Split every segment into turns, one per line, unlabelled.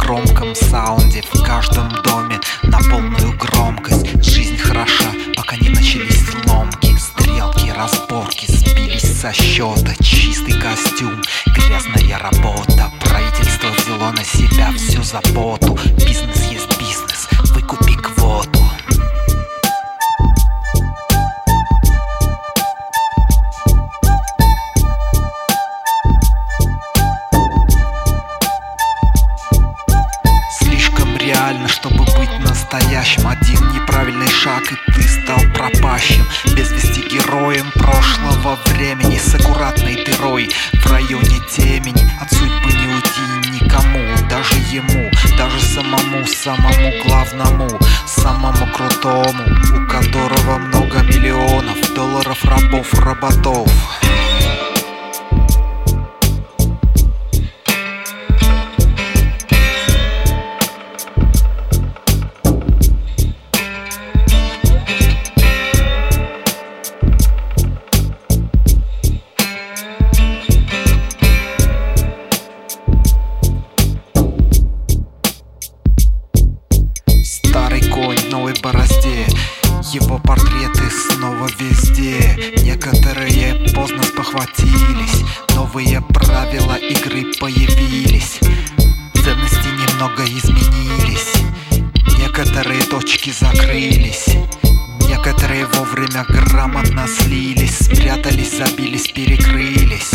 громком саунде в каждом доме на полную громкость. Жизнь хороша, пока не начались ломки, стрелки, разборки сбились со счета. Чистый костюм, грязная работа, правительство взяло на себя всю заботу. Бизнес есть бизнес, выкупи квоту. Реально, чтобы быть настоящим. Один неправильный шаг, и ты стал пропащим, без вести героем прошлого времени, с аккуратной дырой в районе темени. От судьбы не уйти никому, даже ему, даже самому главному, самому крутому, у которого много миллионов долларов, рабов, роботов. Новой борозде, его портреты снова везде. Некоторые поздно спохватились, новые правила игры появились, ценности немного изменились, некоторые точки закрылись, некоторые вовремя грамотно слились, спрятались, забились, перекрылись.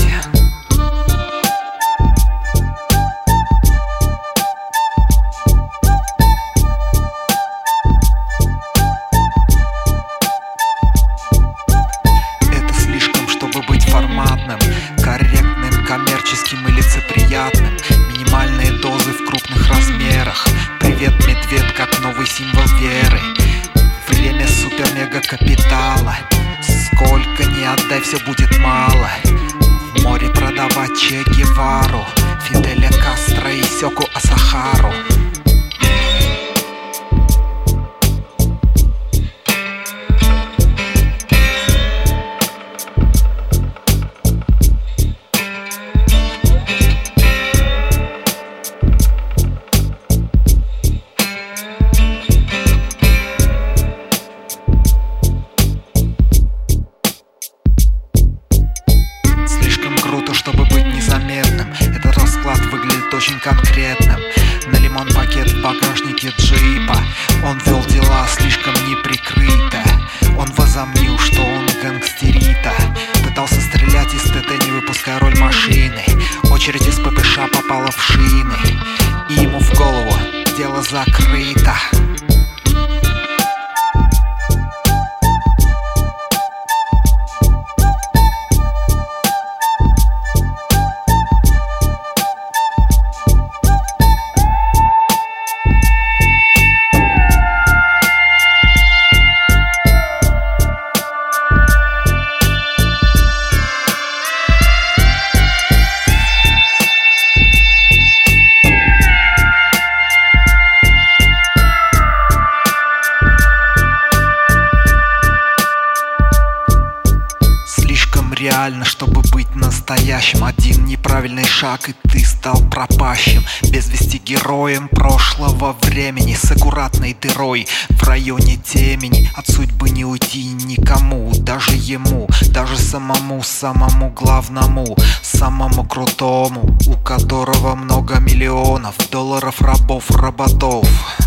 Корректным, коммерческим и лицеприятным. Минимальные дозы в крупных размерах. Привет, медведь, как новый символ веры. Время супер-мега-капитала. Сколько ни отдай, все будет мало. В море продавать Че Гевару, Фиделя Кастро и Сёку Асахару. Чтобы быть незаметным, этот расклад выглядит очень конкретным. На лимон пакет в багажнике джипа. Он вел дела слишком неприкрыто. Он возомнил, что он гангстерита. Пытался стрелять из ТТ, не выпуская роль машины. Очередь из ППШ попала в шины, и ему в голову: дело закрыто. Реально, чтобы быть настоящим. Один неправильный шаг, и ты стал пропащим, без вести героем прошлого времени, с аккуратной дырой в районе темени. От судьбы не уйти никому, даже ему, даже самому главному, самому крутому, у которого много миллионов долларов, рабов, роботов.